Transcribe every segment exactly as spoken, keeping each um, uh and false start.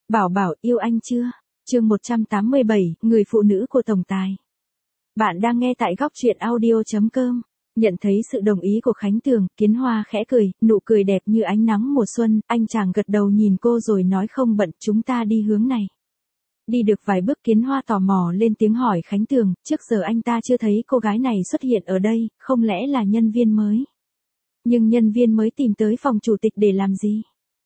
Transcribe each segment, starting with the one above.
Bảo Bảo yêu anh chưa? Chương một trăm tám mươi bảy, người phụ nữ của tổng tài. Bạn đang nghe tại góc truyện audio chấm com. Nhận thấy sự đồng ý của Khánh Tường, Kiến Hoa khẽ cười, nụ cười đẹp như ánh nắng mùa xuân, anh chàng gật đầu nhìn cô rồi nói không bận, chúng ta đi hướng này. Đi được vài bước Kiến Hoa tò mò lên tiếng hỏi Khánh Tường, trước giờ anh ta chưa thấy cô gái này xuất hiện ở đây, không lẽ là nhân viên mới? Nhưng nhân viên mới tìm tới phòng chủ tịch để làm gì?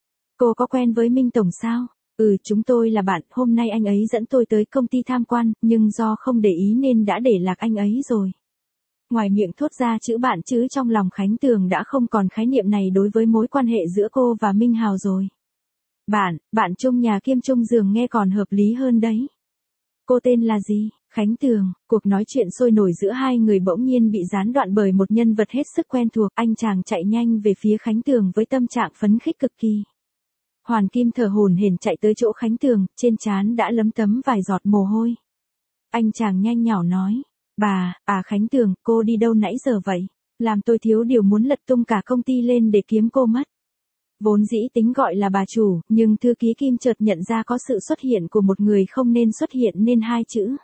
Cô có quen với Minh Tổng sao? Ừ, chúng tôi là bạn, hôm nay anh ấy dẫn tôi tới công ty tham quan, nhưng do không để ý nên đã để lạc anh ấy rồi. Ngoài miệng thốt ra chữ bạn chứ trong lòng Khánh Tường đã không còn khái niệm này đối với mối quan hệ giữa cô và Minh Hào rồi. Bạn, bạn chung nhà kiêm chung giường nghe còn hợp lý hơn đấy. Cô tên là gì? Khánh Tường. Cuộc nói chuyện sôi nổi giữa hai người bỗng nhiên bị gián đoạn bởi một nhân vật hết sức quen thuộc. Anh chàng chạy nhanh về phía Khánh Tường với tâm trạng phấn khích cực kỳ. Hoàn Kim thở hổn hển chạy tới chỗ Khánh Tường, trên trán đã lấm tấm vài giọt mồ hôi. Anh chàng nhanh nhảu nói, bà, à Khánh Tường, cô đi đâu nãy giờ vậy? Làm tôi thiếu điều muốn lật tung cả công ty lên để kiếm cô mất. Vốn dĩ tính gọi là bà chủ, nhưng thư ký Kim chợt nhận ra có sự xuất hiện của một người không nên xuất hiện nên hai chữ.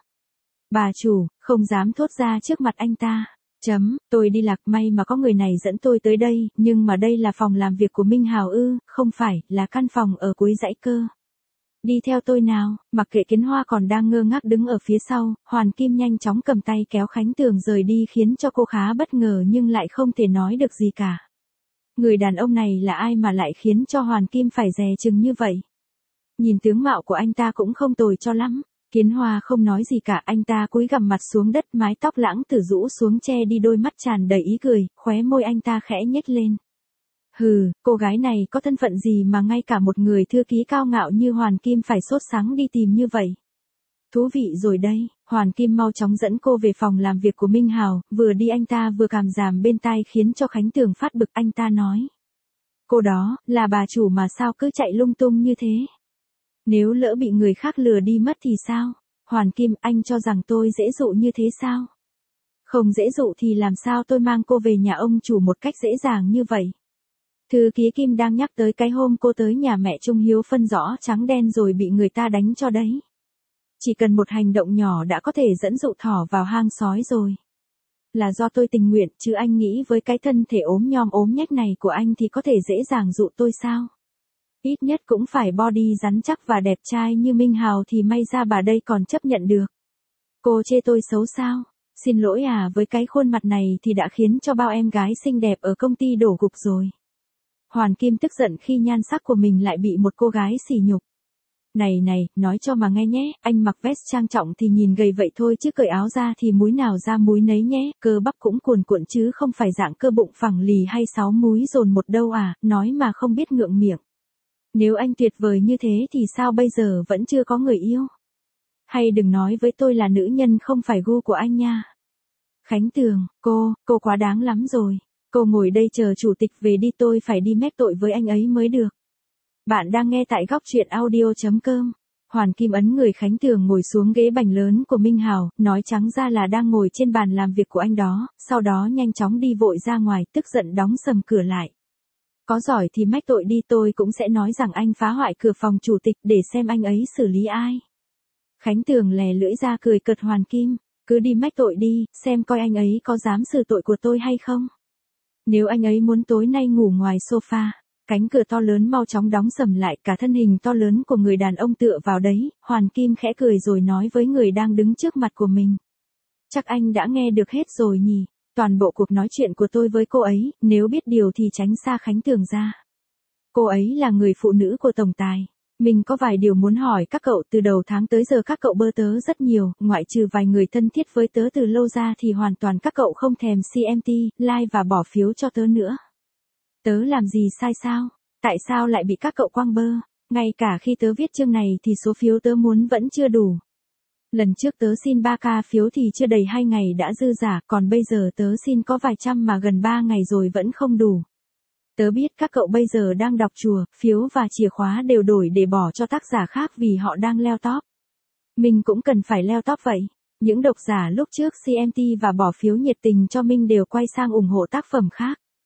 Bà chủ, không dám thốt ra trước mặt anh ta. Chấm, tôi đi lạc, may mà có người này dẫn tôi tới đây, nhưng mà đây là phòng làm việc của Minh Hào ư, không phải, là căn phòng ở cuối dãy cơ. Đi theo tôi nào, mặc kệ Kiến Hoa còn đang ngơ ngác đứng ở phía sau, Hoàn Kim nhanh chóng cầm tay kéo Khánh Tường rời đi khiến cho cô khá bất ngờ nhưng lại không thể nói được gì cả. Người đàn ông này là ai mà lại khiến cho Hoàn Kim phải dè chừng như vậy? Nhìn tướng mạo của anh ta cũng không tồi cho lắm. Kiến Hoa không nói gì cả, anh ta cúi gằm mặt xuống đất, mái tóc lãng tử rũ xuống che đi đôi mắt tràn đầy ý cười, khóe môi anh ta khẽ nhếch lên. Hừ, cô gái này có thân phận gì mà ngay cả một người thư ký cao ngạo như Hoàn Kim phải sốt sắng đi tìm như vậy? Thú vị rồi đây, Hoàn Kim mau chóng dẫn cô về phòng làm việc của Minh Hào, vừa đi anh ta vừa cảm giảm bên tai khiến cho Khánh Tường phát bực. Anh ta nói. Cô đó, là bà chủ mà sao cứ chạy lung tung như thế? Nếu lỡ bị người khác lừa đi mất thì sao? Hoàn Kim, anh cho rằng tôi dễ dụ như thế sao? Không dễ dụ thì làm sao tôi mang cô về nhà ông chủ một cách dễ dàng như vậy? Thư ký Kim đang nhắc tới cái hôm cô tới nhà mẹ Trung Hiếu phân rõ trắng đen rồi bị người ta đánh cho đấy. Chỉ cần một hành động nhỏ đã có thể dẫn dụ thỏ vào hang sói rồi. Là do tôi tình nguyện chứ anh nghĩ với cái thân thể ốm nhom ốm nhách này của anh thì có thể dễ dàng dụ tôi sao? Ít nhất cũng phải body rắn chắc và đẹp trai như Minh Hào thì may ra bà đây còn chấp nhận được. Cô chê tôi xấu sao? Xin lỗi à, với cái khuôn mặt này thì đã khiến cho bao em gái xinh đẹp ở công ty đổ gục rồi. Hoàn Kim tức giận khi nhan sắc của mình lại bị một cô gái sỉ nhục. Này này, nói cho mà nghe nhé, anh mặc vest trang trọng thì nhìn gầy vậy thôi chứ cởi áo ra thì múi nào ra múi nấy nhé, cơ bắp cũng cuồn cuộn chứ không phải dạng cơ bụng phẳng lì hay sáu múi dồn một đâu à, nói mà không biết ngượng miệng. Nếu anh tuyệt vời như thế thì sao bây giờ vẫn chưa có người yêu? Hay đừng nói với tôi là nữ nhân không phải gu của anh nha. Khánh Tường, cô, cô quá đáng lắm rồi. Cô ngồi đây chờ chủ tịch về đi, tôi phải đi mép tội với anh ấy mới được. Bạn đang nghe tại góc truyện audio chấm com. Hoàn Kim ấn người Khánh Tường ngồi xuống ghế bành lớn của Minh Hào, nói trắng ra là đang ngồi trên bàn làm việc của anh đó, sau đó nhanh chóng đi vội ra ngoài, tức giận đóng sầm cửa lại. Có giỏi thì mách tội đi, tôi cũng sẽ nói rằng anh phá hoại cửa phòng chủ tịch để xem anh ấy xử lý ai. Khánh Tường lè lưỡi ra cười cợt Hoàn Kim, cứ đi mách tội đi, xem coi anh ấy có dám xử tội của tôi hay không. Nếu anh ấy muốn tối nay ngủ ngoài sofa, cánh cửa to lớn mau chóng đóng sầm lại, cả thân hình to lớn của người đàn ông tựa vào đấy, Hoàn Kim khẽ cười rồi nói với người đang đứng trước mặt của mình. Chắc anh đã nghe được hết rồi nhỉ? Toàn bộ cuộc nói chuyện của tôi với cô ấy, nếu biết điều thì tránh xa Khánh Tường ra. Cô ấy là người phụ nữ của tổng tài. Mình có vài điều muốn hỏi các cậu, từ đầu tháng tới giờ các cậu bơ tớ rất nhiều, ngoại trừ vài người thân thiết với tớ từ lâu ra thì hoàn toàn các cậu không thèm xê em tê, like và bỏ phiếu cho tớ nữa. Tớ làm gì sai sao? Tại sao lại bị các cậu quăng bơ? Ngay cả khi tớ viết chương này thì số phiếu tớ muốn vẫn chưa đủ. Lần trước tớ xin ba k phiếu thì chưa đầy hai ngày đã dư giả, còn bây giờ tớ xin có vài trăm mà gần ba ngày rồi vẫn không đủ. Tớ biết các cậu bây giờ đang đọc chùa, phiếu và chìa khóa đều đổi để bỏ cho tác giả khác vì họ đang leo top. Mình cũng cần phải leo top vậy. Những độc giả lúc trước xê em tê và bỏ phiếu nhiệt tình cho mình đều quay sang ủng hộ tác phẩm khác.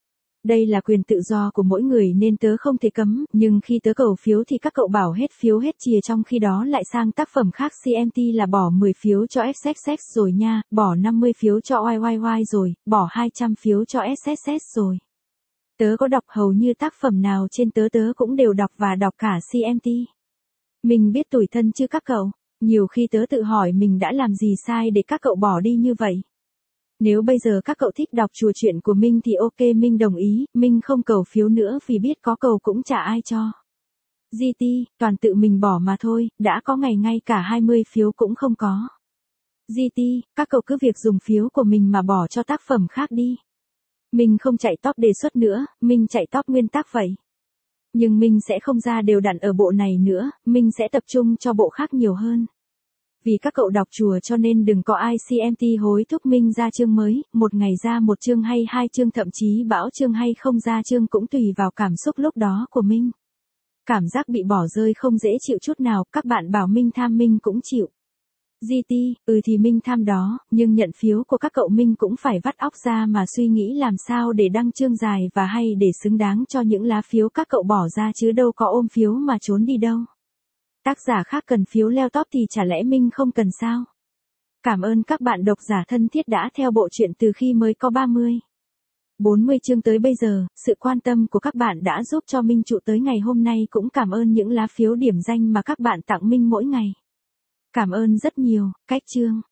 Đây là quyền tự do của mỗi người nên tớ không thể cấm, nhưng khi tớ cầu phiếu thì các cậu bảo hết phiếu hết chìa, trong khi đó lại sang tác phẩm khác xê em tê là bỏ mười phiếu cho ích ích ích rồi nha, bỏ năm mươi phiếu cho i i i rồi, bỏ hai trăm phiếu cho ét ét ét rồi. Tớ có đọc hầu như tác phẩm nào trên tớ tớ cũng đều đọc và đọc cả xê em tê. Mình biết tủi thân chứ các cậu, nhiều khi tớ tự hỏi mình đã làm gì sai để các cậu bỏ đi như vậy. Nếu bây giờ các cậu thích đọc chùa chuyện của Minh thì ok, Minh đồng ý, Minh không cầu phiếu nữa vì biết có cầu cũng chả ai cho. giê tê, toàn tự mình bỏ mà thôi, đã có ngày ngay cả hai mươi phiếu cũng không có. giê tê, các cậu cứ việc dùng phiếu của mình mà bỏ cho tác phẩm khác đi. Mình không chạy top đề xuất nữa, mình chạy top nguyên tác vậy. Nhưng mình sẽ không ra đều đặn ở bộ này nữa, mình sẽ tập trung cho bộ khác nhiều hơn. Vì các cậu đọc chùa cho nên đừng có ai xê em tê hối thúc Minh ra chương mới, một ngày ra một chương hay hai chương, thậm chí bão chương hay không ra chương cũng tùy vào cảm xúc lúc đó của Minh. Cảm giác bị bỏ rơi không dễ chịu chút nào, các bạn bảo Minh tham Minh cũng chịu. giê tê, ừ thì Minh tham đó, nhưng nhận phiếu của các cậu Minh cũng phải vắt óc ra mà suy nghĩ làm sao để đăng chương dài và hay để xứng đáng cho những lá phiếu các cậu bỏ ra chứ đâu có ôm phiếu mà trốn đi đâu. Tác giả khác cần phiếu leo top thì chả lẽ Minh không cần sao? Cảm ơn các bạn độc giả thân thiết đã theo bộ truyện từ khi mới có ba mươi, bốn mươi chương tới bây giờ, sự quan tâm của các bạn đã giúp cho Minh trụ tới ngày hôm nay, cũng cảm ơn những lá phiếu điểm danh mà các bạn tặng Minh mỗi ngày. Cảm ơn rất nhiều, cách chương.